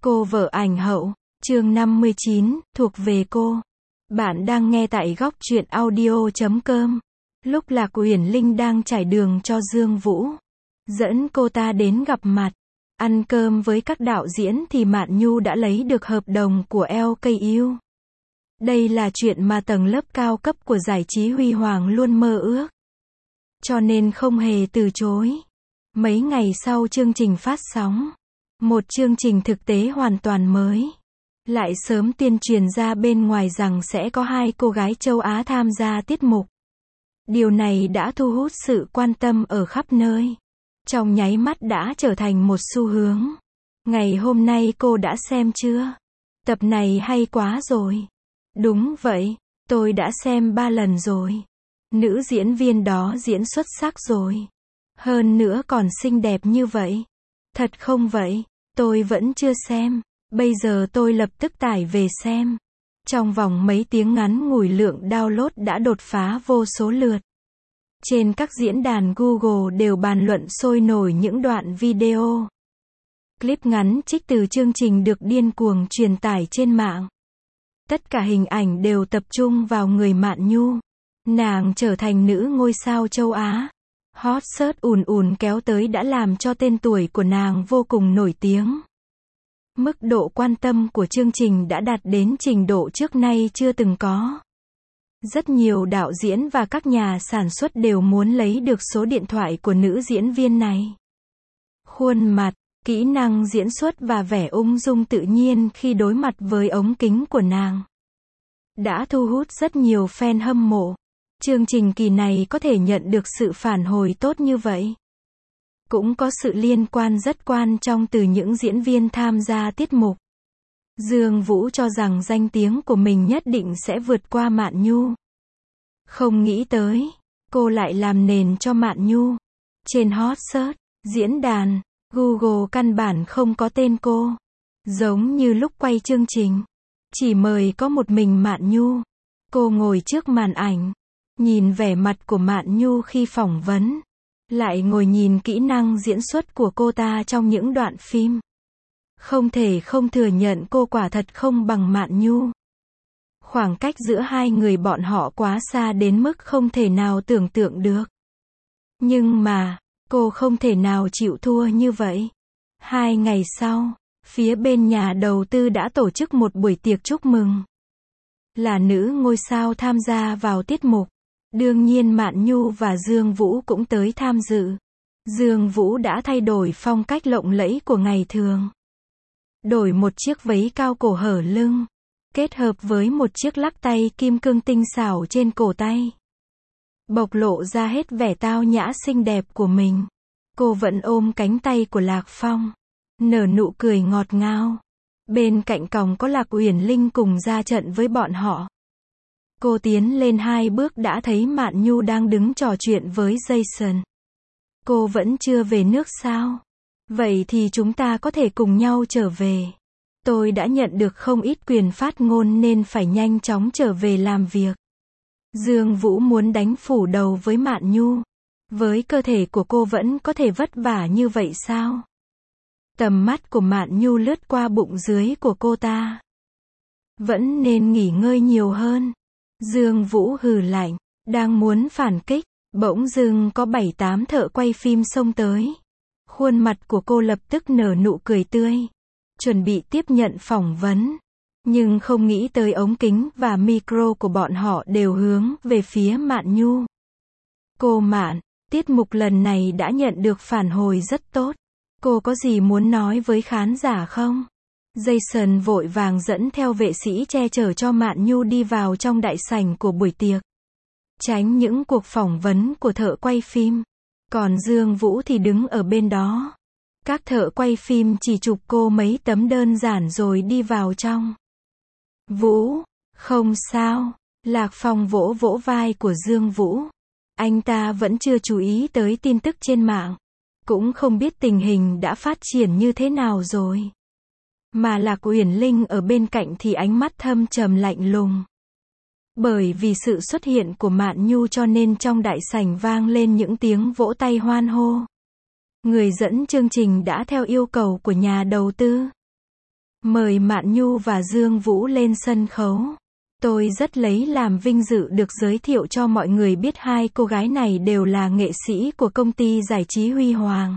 Cô vợ ảnh hậu, chương 59, thuộc về cô. Bạn đang nghe tại góc truyện audio.com. Lúc Lạc Uyển Linh đang trải đường cho Dương Vũ, dẫn cô ta đến gặp mặt, ăn cơm với các đạo diễn thì Mạn Nhu đã lấy được hợp đồng của LKU. Đây là chuyện mà tầng lớp cao cấp của giải trí huy hoàng luôn mơ ước. Cho nên không hề từ chối. Mấy ngày sau chương trình phát sóng, một chương trình thực tế hoàn toàn mới, lại sớm tuyên truyền ra bên ngoài rằng sẽ có hai cô gái châu Á tham gia tiết mục. Điều này đã thu hút sự quan tâm ở khắp nơi. Trong nháy mắt đã trở thành một xu hướng. Ngày hôm nay cô đã xem chưa? Tập này hay quá rồi. Đúng vậy, tôi đã xem 3 lần rồi. Nữ diễn viên đó diễn xuất sắc rồi. Hơn nữa còn xinh đẹp như vậy. Thật không vậy? Tôi vẫn chưa xem. Bây giờ tôi lập tức tải về xem. Trong vòng mấy tiếng ngắn ngủi lượng download đã đột phá vô số lượt. Trên các diễn đàn Google đều bàn luận sôi nổi những đoạn video. Clip ngắn trích từ chương trình được điên cuồng truyền tải trên mạng. Tất cả hình ảnh đều tập trung vào người Mạn Nhu. Nàng trở thành nữ ngôi sao châu Á. Hot search ùn ùn kéo tới đã làm cho tên tuổi của nàng vô cùng nổi tiếng. Mức độ quan tâm của chương trình đã đạt đến trình độ trước nay chưa từng có. Rất nhiều đạo diễn và các nhà sản xuất đều muốn lấy được số điện thoại của nữ diễn viên này. Khuôn mặt, kỹ năng diễn xuất và vẻ ung dung tự nhiên khi đối mặt với ống kính của nàng đã thu hút rất nhiều fan hâm mộ. Chương trình kỳ này có thể nhận được sự phản hồi tốt như vậy. Cũng có sự liên quan rất quan trọng từ những diễn viên tham gia tiết mục. Dương Vũ cho rằng danh tiếng của mình nhất định sẽ vượt qua Mạn Nhu. Không nghĩ tới, cô lại làm nền cho Mạn Nhu. Trên hot search, diễn đàn, Google căn bản không có tên cô. Giống như lúc quay chương trình, chỉ mời có một mình Mạn Nhu. Cô ngồi trước màn ảnh, nhìn vẻ mặt của Mạn Nhu khi phỏng vấn, lại ngồi nhìn kỹ năng diễn xuất của cô ta trong những đoạn phim. Không thể không thừa nhận cô quả thật không bằng Mạn Nhu. Khoảng cách giữa hai người bọn họ quá xa đến mức không thể nào tưởng tượng được. Nhưng mà, cô không thể nào chịu thua như vậy. 2 ngày sau, phía bên nhà đầu tư đã tổ chức một buổi tiệc chúc mừng. Là nữ ngôi sao tham gia vào tiết mục. Đương nhiên Mạn Nhu và Dương Vũ cũng tới tham dự. Dương Vũ đã thay đổi phong cách lộng lẫy của ngày thường. Đổi một chiếc váy cao cổ hở lưng, kết hợp với một chiếc lắc tay kim cương tinh xảo trên cổ tay. Bộc lộ ra hết vẻ tao nhã xinh đẹp của mình. Cô vẫn ôm cánh tay của Lạc Phong, nở nụ cười ngọt ngào. Bên cạnh còng có Lạc Uyển Linh cùng ra trận với bọn họ. Cô tiến lên 2 bước đã thấy Mạn Nhu đang đứng trò chuyện với Jason. Cô vẫn chưa về nước sao? Vậy thì chúng ta có thể cùng nhau trở về. Tôi đã nhận được không ít quyền phát ngôn nên phải nhanh chóng trở về làm việc. Dương Vũ muốn đánh phủ đầu với Mạn Nhu. Với cơ thể của cô vẫn có thể vất vả như vậy sao? Tầm mắt của Mạn Nhu lướt qua bụng dưới của cô ta. Vẫn nên nghỉ ngơi nhiều hơn. Dương Vũ hừ lạnh, đang muốn phản kích, bỗng dưng có 7-8 thợ quay phim xông tới. Khuôn mặt của cô lập tức nở nụ cười tươi, chuẩn bị tiếp nhận phỏng vấn. Nhưng không nghĩ tới ống kính và micro của bọn họ đều hướng về phía Mạn Nhu. Cô Mạn, tiết mục lần này đã nhận được phản hồi rất tốt. Cô có gì muốn nói với khán giả không? Jason vội vàng dẫn theo vệ sĩ che chở cho Mạn Nhu đi vào trong đại sảnh của buổi tiệc. Tránh những cuộc phỏng vấn của thợ quay phim. Còn Dương Vũ thì đứng ở bên đó. Các thợ quay phim chỉ chụp cô mấy tấm đơn giản rồi đi vào trong. Vũ, không sao. Lạc Phong vỗ vỗ vai của Dương Vũ. Anh ta vẫn chưa chú ý tới tin tức trên mạng. Cũng không biết tình hình đã phát triển như thế nào rồi. Mà Lạc Uyển Linh ở bên cạnh thì ánh mắt thâm trầm lạnh lùng. Bởi vì sự xuất hiện của Mạn Nhu cho nên trong đại sảnh vang lên những tiếng vỗ tay hoan hô. Người dẫn chương trình đã theo yêu cầu của nhà đầu tư. Mời Mạn Nhu và Dương Vũ lên sân khấu. Tôi rất lấy làm vinh dự được giới thiệu cho mọi người biết hai cô gái này đều là nghệ sĩ của công ty giải trí Huy Hoàng.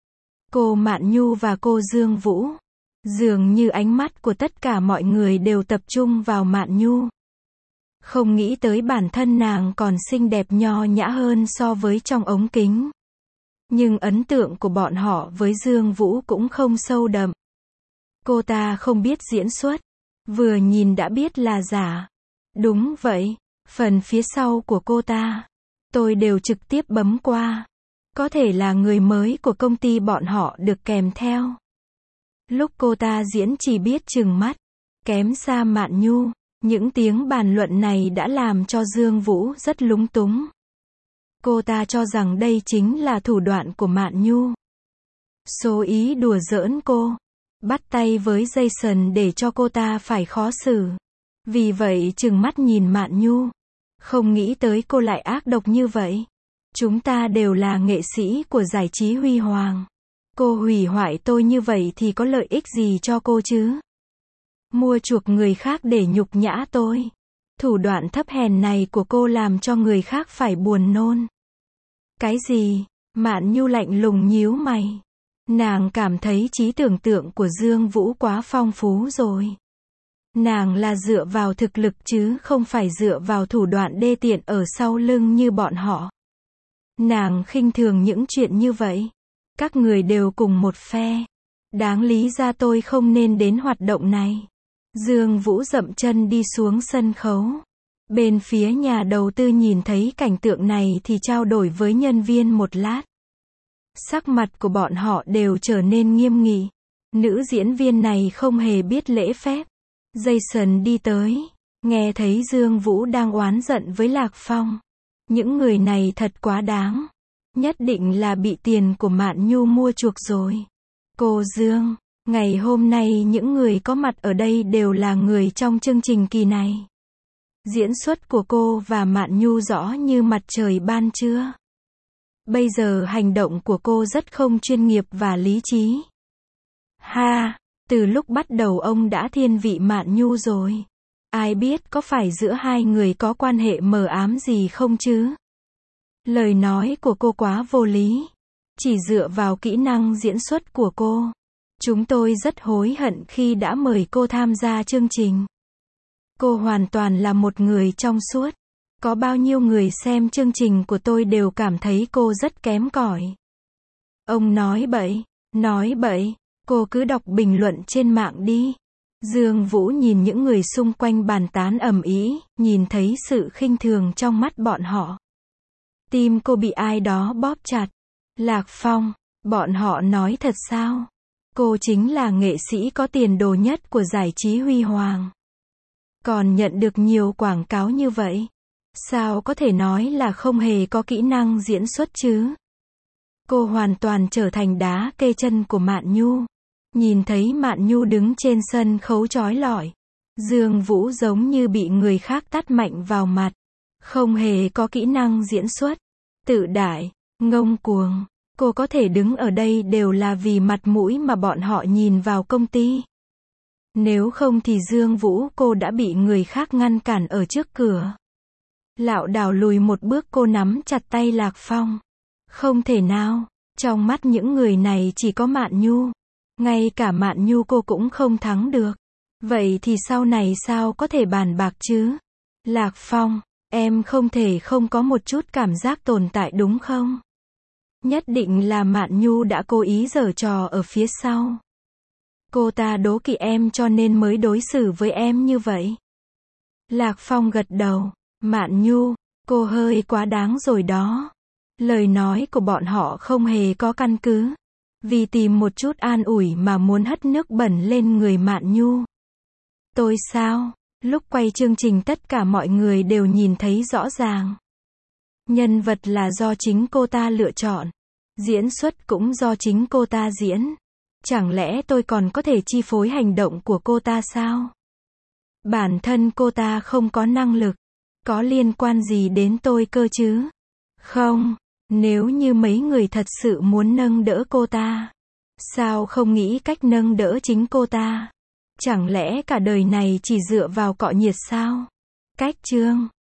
Cô Mạn Nhu và cô Dương Vũ. Dường như ánh mắt của tất cả mọi người đều tập trung vào Mạn Nhu. Không nghĩ tới bản thân nàng còn xinh đẹp nho nhã hơn so với trong ống kính. Nhưng ấn tượng của bọn họ với Dương Vũ cũng không sâu đậm. Cô ta không biết diễn xuất. Vừa nhìn đã biết là giả. Đúng vậy, phần phía sau của cô ta, tôi đều trực tiếp bấm qua. Có thể là người mới của công ty bọn họ được kèm theo. Lúc cô ta diễn chỉ biết trừng mắt, kém xa Mạn Nhu. Những tiếng bàn luận này đã làm cho Dương Vũ rất lúng túng. Cô ta cho rằng đây chính là thủ đoạn của Mạn Nhu. Số ý đùa giỡn cô, bắt tay với Jason để cho cô ta phải khó xử. Vì vậy trừng mắt nhìn Mạn Nhu. Không nghĩ tới cô lại ác độc như vậy. Chúng ta đều là nghệ sĩ của giải trí Huy Hoàng. Cô hủy hoại tôi như vậy thì có lợi ích gì cho cô chứ? Mua chuộc người khác để nhục nhã tôi. Thủ đoạn thấp hèn này của cô làm cho người khác phải buồn nôn. Cái gì? Mạn Nhu lạnh lùng nhíu mày. Nàng cảm thấy trí tưởng tượng của Dương Vũ quá phong phú rồi. Nàng là dựa vào thực lực chứ không phải dựa vào thủ đoạn đê tiện ở sau lưng như bọn họ. Nàng khinh thường những chuyện như vậy. Các người đều cùng một phe. Đáng lý ra tôi không nên đến hoạt động này. Dương Vũ dậm chân đi xuống sân khấu. Bên phía nhà đầu tư nhìn thấy cảnh tượng này thì trao đổi với nhân viên một lát. Sắc mặt của bọn họ đều trở nên nghiêm nghị. Nữ diễn viên này không hề biết lễ phép. Jason đi tới, nghe thấy Dương Vũ đang oán giận với Lạc Phong. Những người này thật quá đáng. Nhất định là bị tiền của Mạn Nhu mua chuộc rồi. Cô Dương, ngày hôm nay những người có mặt ở đây đều là người trong chương trình kỳ này. Diễn xuất của cô và Mạn Nhu rõ như mặt trời ban trưa. Bây giờ hành động của cô rất không chuyên nghiệp và lý trí. Ha, từ lúc bắt đầu ông đã thiên vị Mạn Nhu rồi. Ai biết có phải giữa hai người có quan hệ mờ ám gì không chứ? Lời nói của cô quá vô lý. Chỉ dựa vào kỹ năng diễn xuất của cô. Chúng tôi rất hối hận khi đã mời cô tham gia chương trình. Cô hoàn toàn là một người trong suốt. Có bao nhiêu người xem chương trình của tôi đều cảm thấy cô rất kém cỏi. Ông nói bậy, cô cứ đọc bình luận trên mạng đi. Dương Vũ nhìn những người xung quanh bàn tán ầm ĩ, nhìn thấy sự khinh thường trong mắt bọn họ. Tim cô bị ai đó bóp chặt. Lạc Phong, bọn họ nói thật sao? Cô chính là nghệ sĩ có tiền đồ nhất của giải trí Huy Hoàng. Còn nhận được nhiều quảng cáo như vậy. Sao có thể nói là không hề có kỹ năng diễn xuất chứ? Cô hoàn toàn trở thành đá kê chân của Mạn Nhu. Nhìn thấy Mạn Nhu đứng trên sân khấu chói lọi. Dương Vũ giống như bị người khác tát mạnh vào mặt. Không hề có kỹ năng diễn xuất. Tự đại, ngông cuồng. Cô có thể đứng ở đây đều là vì mặt mũi mà bọn họ nhìn vào công ty. Nếu không thì Dương Vũ cô đã bị người khác ngăn cản ở trước cửa. Lảo đảo lùi một bước cô nắm chặt tay Lạc Phong. Không thể nào, trong mắt những người này chỉ có Mạn Nhu. Ngay cả Mạn Nhu cô cũng không thắng được. Vậy thì sau này sao có thể bàn bạc chứ? Lạc Phong, em không thể không có một chút cảm giác tồn tại đúng không? Nhất định là Mạn Nhu đã cố ý giở trò ở phía sau. Cô ta đố kỵ em cho nên mới đối xử với em như vậy. Lạc Phong gật đầu. Mạn Nhu, cô hơi quá đáng rồi đó. Lời nói của bọn họ không hề có căn cứ. Vì tìm một chút an ủi mà muốn hất nước bẩn lên người Mạn Nhu. Tôi sao? Lúc quay chương trình tất cả mọi người đều nhìn thấy rõ ràng. Nhân vật là do chính cô ta lựa chọn. Diễn xuất cũng do chính cô ta diễn. Chẳng lẽ tôi còn có thể chi phối hành động của cô ta sao? Bản thân cô ta không có năng lực. Có liên quan gì đến tôi cơ chứ? Không, nếu như mấy người thật sự muốn nâng đỡ cô ta, sao không nghĩ cách nâng đỡ chính cô ta? Chẳng lẽ cả đời này chỉ dựa vào cọ nhiệt sao? Cách chương